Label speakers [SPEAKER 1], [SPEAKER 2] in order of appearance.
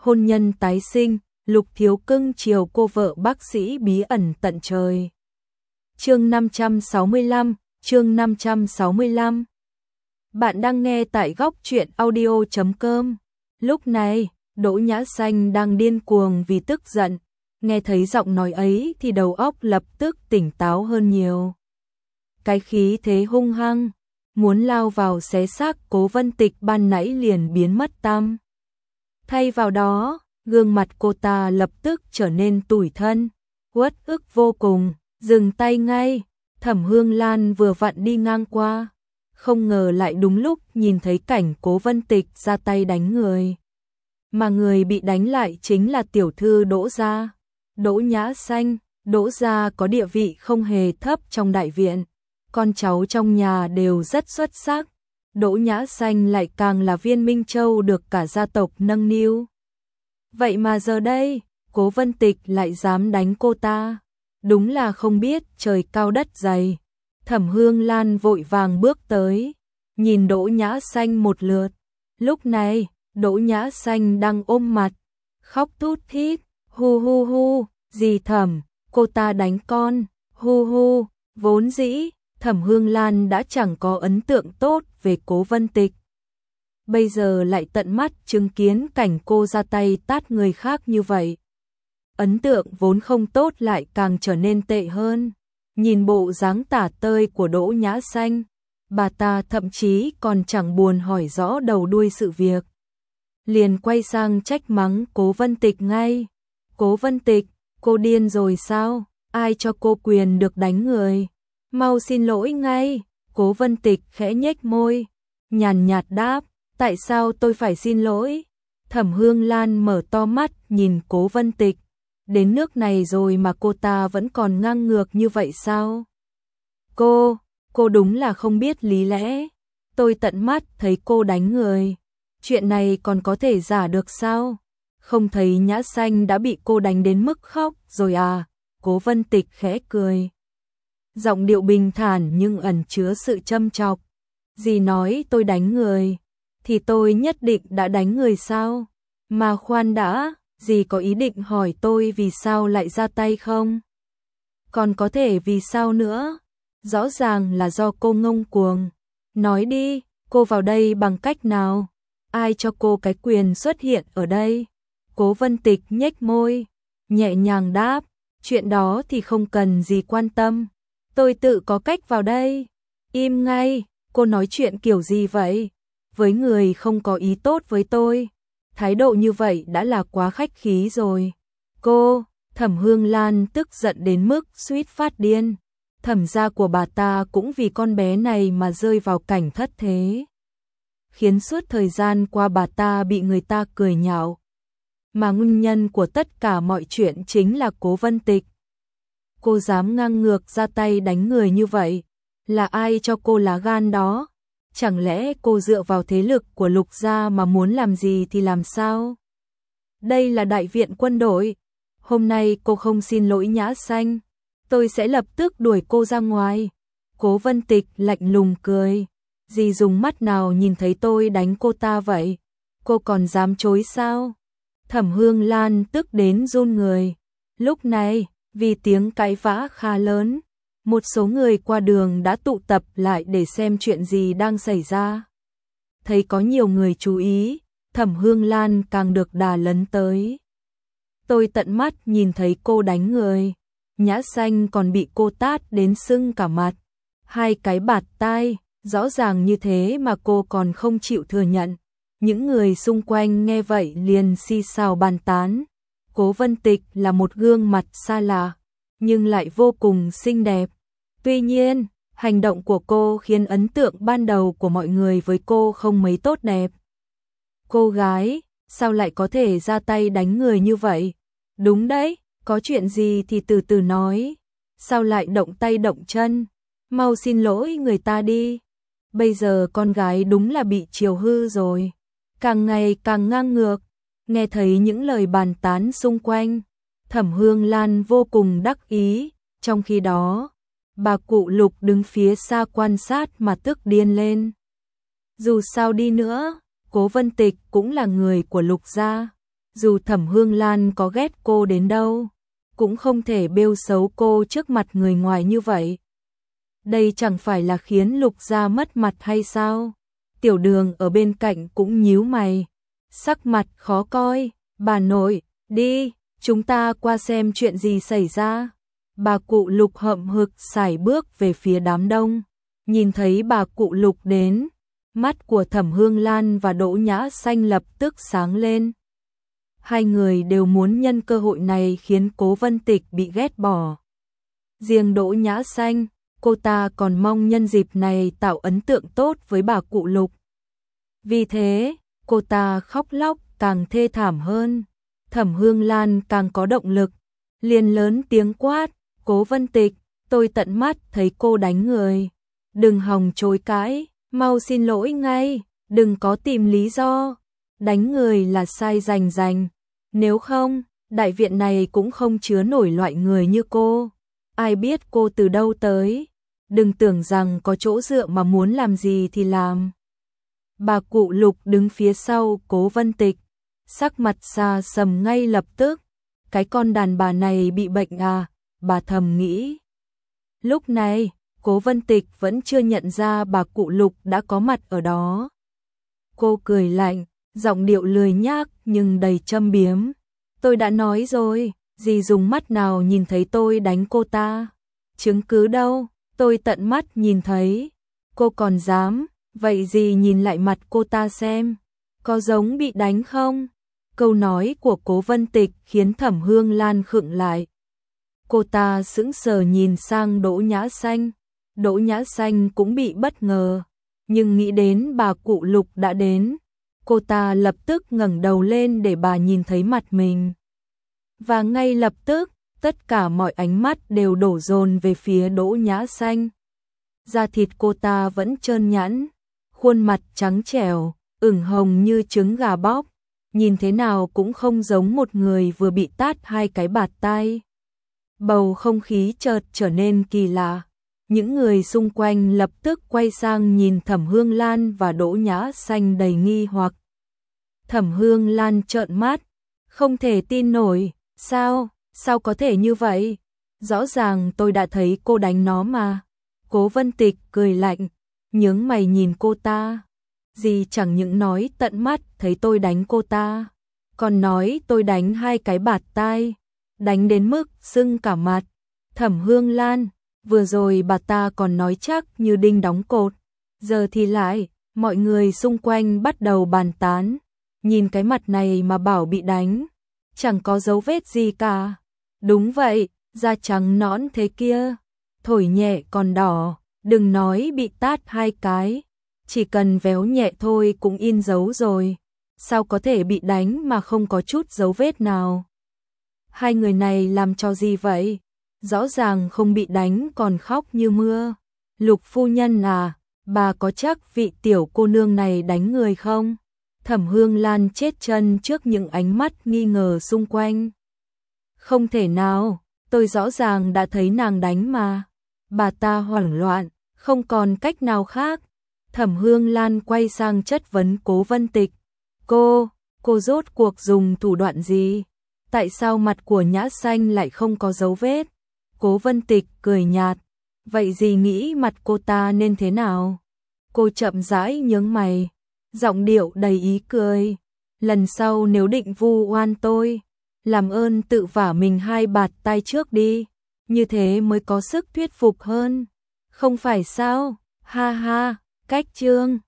[SPEAKER 1] hôn nhân tái sinh, Lục Thiếu cưng chiều cô vợ bác sĩ bí ẩn tận trời. Chương 565, chương 565. Bạn đang nghe tại góc truyện audio.com. Lúc này, Đỗ Nhã Xanh đang điên cuồng vì tức giận, nghe thấy giọng nói ấy thì đầu óc lập tức tỉnh táo hơn nhiều. Cái khí thế hung hăng, muốn lao vào xé xác Cố Vân Tịch ban nãy liền biến mất tăm. Thay vào đó, gương mặt cô ta lập tức trở nên tủi thân, uất ức vô cùng, dừng tay ngay. Thẩm Hương Lan vừa vặn đi ngang qua, không ngờ lại đúng lúc nhìn thấy cảnh Cố Vân Tịch ra tay đánh người. Mà người bị đánh lại chính là tiểu thư Đỗ gia, Đỗ Nhã Xanh. Đỗ gia có địa vị không hề thấp trong đại viện, con cháu trong nhà đều rất xuất sắc. Đỗ Nhã Xanh lại càng là viên Minh Châu được cả gia tộc nâng niu. Vậy mà giờ đây, Cố Vân Tịch lại dám đánh cô ta, đúng là không biết trời cao đất dày. Thẩm Hương Lan vội vàng bước tới, nhìn Đỗ Nhã Xanh một lượt. Lúc này, Đỗ Nhã Xanh đang ôm mặt, khóc thút thít, hu hu hu, dì Thẩm, cô ta đánh con, hu hu. Vốn dĩ, Thẩm Hương Lan đã chẳng có ấn tượng tốt về Cố Vân Tịch. Bây giờ lại tận mắt chứng kiến cảnh cô ra tay tát người khác như vậy. Ấn tượng vốn không tốt lại càng trở nên tệ hơn. Nhìn bộ dáng tả tơi của Đỗ Nhã Xanh, bà ta thậm chí còn chẳng buồn hỏi rõ đầu đuôi sự việc. Liền quay sang trách mắng Cố Vân Tịch ngay. Cố Vân Tịch, cô điên rồi sao? Ai cho cô quyền được đánh người? Mau xin lỗi ngay. Cố Vân Tịch khẽ nhếch môi, nhàn nhạt đáp, tại sao tôi phải xin lỗi? Thẩm Hương Lan mở to mắt nhìn Cố Vân Tịch. Đến nước này rồi mà cô ta vẫn còn ngang ngược như vậy sao? Cô đúng là không biết lý lẽ. Tôi tận mắt thấy cô đánh người. Chuyện này còn có thể giả được sao? Không thấy Nhã Xanh đã bị cô đánh đến mức khóc rồi à? Cố Vân Tịch khẽ cười. Giọng điệu bình thản nhưng ẩn chứa sự châm chọc. Dì nói tôi đánh người, thì tôi nhất định đã đánh người sao? Mà khoan đã, dì có ý định hỏi tôi vì sao lại ra tay không? Còn có thể vì sao nữa? Rõ ràng là do cô ngông cuồng. Nói đi, cô vào đây bằng cách nào? Ai cho cô cái quyền xuất hiện ở đây? Cố Vân Tịch nhếch môi, nhẹ nhàng đáp, chuyện đó thì không cần dì quan tâm. Tôi tự có cách vào đây. Im ngay, cô nói chuyện kiểu gì vậy? Với người không có ý tốt với tôi, thái độ như vậy đã là quá khách khí rồi. Thẩm Hương Lan tức giận đến mức suýt phát điên. Thẩm gia của bà ta cũng vì con bé này mà rơi vào cảnh thất thế. Khiến suốt thời gian qua bà ta bị người ta cười nhạo. Mà nguyên nhân của tất cả mọi chuyện chính là Cố Vân Tịch. Cô dám ngang ngược ra tay đánh người như vậy, là ai cho cô lá gan đó? Chẳng lẽ cô dựa vào thế lực của Lục gia mà muốn làm gì thì làm sao? Đây là đại viện quân đội. Hôm nay cô không xin lỗi Nhã Xanh, tôi sẽ lập tức đuổi cô ra ngoài. Cố Vân Tịch lạnh lùng cười. Dì dùng mắt nào nhìn thấy tôi đánh cô ta vậy? Cô còn dám chối sao? Thẩm Hương Lan tức đến run người. Lúc này, vì tiếng cãi vã khá lớn, một số người qua đường đã tụ tập lại để xem chuyện gì đang xảy ra. Thấy có nhiều người chú ý, Thẩm Hương Lan càng được đà lấn tới. Tôi tận mắt nhìn thấy cô đánh người. Nhã Xanh còn bị cô tát đến sưng cả mặt. 2 cái bạt tai, rõ ràng như thế mà cô còn không chịu thừa nhận. Những người xung quanh nghe vậy liền xì xào bàn tán. Cố Vân Tịch là một gương mặt xa lạ, nhưng lại vô cùng xinh đẹp. Tuy nhiên, hành động của cô khiến ấn tượng ban đầu của mọi người với cô không mấy tốt đẹp. Cô gái, sao lại có thể ra tay đánh người như vậy? Đúng đấy, có chuyện gì thì từ từ nói. Sao lại động tay động chân? Mau xin lỗi người ta đi. Bây giờ con gái đúng là bị chiều hư rồi. Càng ngày càng ngang ngược. Nghe thấy những lời bàn tán xung quanh, Thẩm Hương Lan vô cùng đắc ý. Trong khi đó, bà cụ Lục đứng phía xa quan sát mà tức điên lên. Dù sao đi nữa, Cố Vân Tịch cũng là người của Lục gia. dù Thẩm Hương Lan có ghét cô đến đâu, cũng không thể bêu xấu cô trước mặt người ngoài như vậy. Đây chẳng phải là khiến Lục gia mất mặt hay sao? Tiểu Đường ở bên cạnh cũng nhíu mày, sắc mặt khó coi. Bà nội, đi, chúng ta qua xem chuyện gì xảy ra. Bà cụ Lục hậm hực sải bước về phía đám đông. Nhìn thấy bà cụ Lục đến, mắt của Thẩm Hương Lan và Đỗ Nhã Xanh lập tức sáng lên. Hai người đều muốn nhân cơ hội này khiến Cố Vân Tịch bị ghét bỏ. Riêng Đỗ Nhã Xanh, cô ta còn mong nhân dịp này tạo ấn tượng tốt với bà cụ Lục. Vì thế, cô ta khóc lóc càng thê thảm hơn. Thẩm Hương Lan càng có động lực, liền lớn tiếng quát, Cố Vân Tịch, tôi tận mắt thấy cô đánh người. Đừng hòng chối cãi, mau xin lỗi ngay, đừng có tìm lý do. Đánh người là sai rành rành, nếu không, đại viện này cũng không chứa nổi loại người như cô. Ai biết cô từ đâu tới, đừng tưởng rằng có chỗ dựa mà muốn làm gì thì làm. Bà cụ Lục đứng phía sau Cố Vân Tịch, sắc mặt xa sầm ngay lập tức. Cái con đàn bà này bị bệnh à, bà thầm nghĩ. Lúc này, Cố Vân Tịch vẫn chưa nhận ra bà cụ Lục đã có mặt ở đó. Cô cười lạnh, giọng điệu lười nhác nhưng đầy châm biếm. Tôi đã nói rồi, dì dùng mắt nào nhìn thấy tôi đánh cô ta? Chứng cứ đâu, tôi tận mắt nhìn thấy. Cô còn dám, vậy dì nhìn lại mặt cô ta xem, có giống bị đánh không? Câu nói của Cố Vân Tịch khiến Thẩm Hương Lan khựng lại. Cô ta sững sờ nhìn sang Đỗ Nhã Xanh. Đỗ Nhã Xanh cũng bị bất ngờ, nhưng nghĩ đến bà cụ Lục đã đến, cô ta lập tức ngẩng đầu lên để bà nhìn thấy mặt mình. Và ngay lập tức, tất cả mọi ánh mắt đều đổ dồn về phía Đỗ Nhã Xanh. Da thịt cô ta vẫn trơn nhẵn, khuôn mặt trắng trẻo, ửng hồng như trứng gà bóc, nhìn thế nào cũng không giống một người vừa bị tát 2 cái bạt tai. Bầu không khí chợt trở nên kỳ lạ. Những người xung quanh lập tức quay sang nhìn Thẩm Hương Lan và Đỗ Nhã Xanh đầy nghi hoặc. Thẩm Hương Lan trợn mắt, không thể tin nổi, sao có thể như vậy? Rõ ràng tôi đã thấy cô đánh nó mà. Cố Vân Tịch cười lạnh, nhướng mày nhìn cô ta. Dì chẳng những nói tận mắt thấy tôi đánh cô ta, còn nói tôi đánh 2 cái bạt tai, đánh đến mức sưng cả mặt. Thẩm Hương Lan, vừa rồi bà ta còn nói chắc như đinh đóng cột, giờ thì lại, mọi người xung quanh bắt đầu bàn tán. Nhìn cái mặt này mà bảo bị đánh, chẳng có dấu vết gì cả. Đúng vậy, da trắng nõn thế kia, thổi nhẹ còn đỏ, đừng nói bị tát 2 cái, chỉ cần véo nhẹ thôi cũng in dấu rồi. Sao có thể bị đánh mà không có chút dấu vết nào? Hai người này làm cho gì vậy? Rõ ràng không bị đánh còn khóc như mưa. Lục phu nhân à, bà có chắc vị tiểu cô nương này đánh người không? Thẩm Hương Lan chết chân trước những ánh mắt nghi ngờ xung quanh. Không thể nào, tôi rõ ràng đã thấy nàng đánh mà. Bà ta hoảng loạn, không còn cách nào khác. Thẩm Hương Lan quay sang chất vấn Cố Vân Tịch. Cô rốt cuộc dùng thủ đoạn gì? Tại sao mặt của Nhã Xanh lại không có dấu vết? Cố Vân Tịch cười nhạt. Vậy dì nghĩ mặt cô ta nên thế nào? Cô chậm rãi nhướng mày, giọng điệu đầy ý cười. Lần sau nếu định vu oan tôi, làm ơn tự vả mình 2 bạt tai trước đi, như thế mới có sức thuyết phục hơn. Không phải sao? Ha ha, cách trương.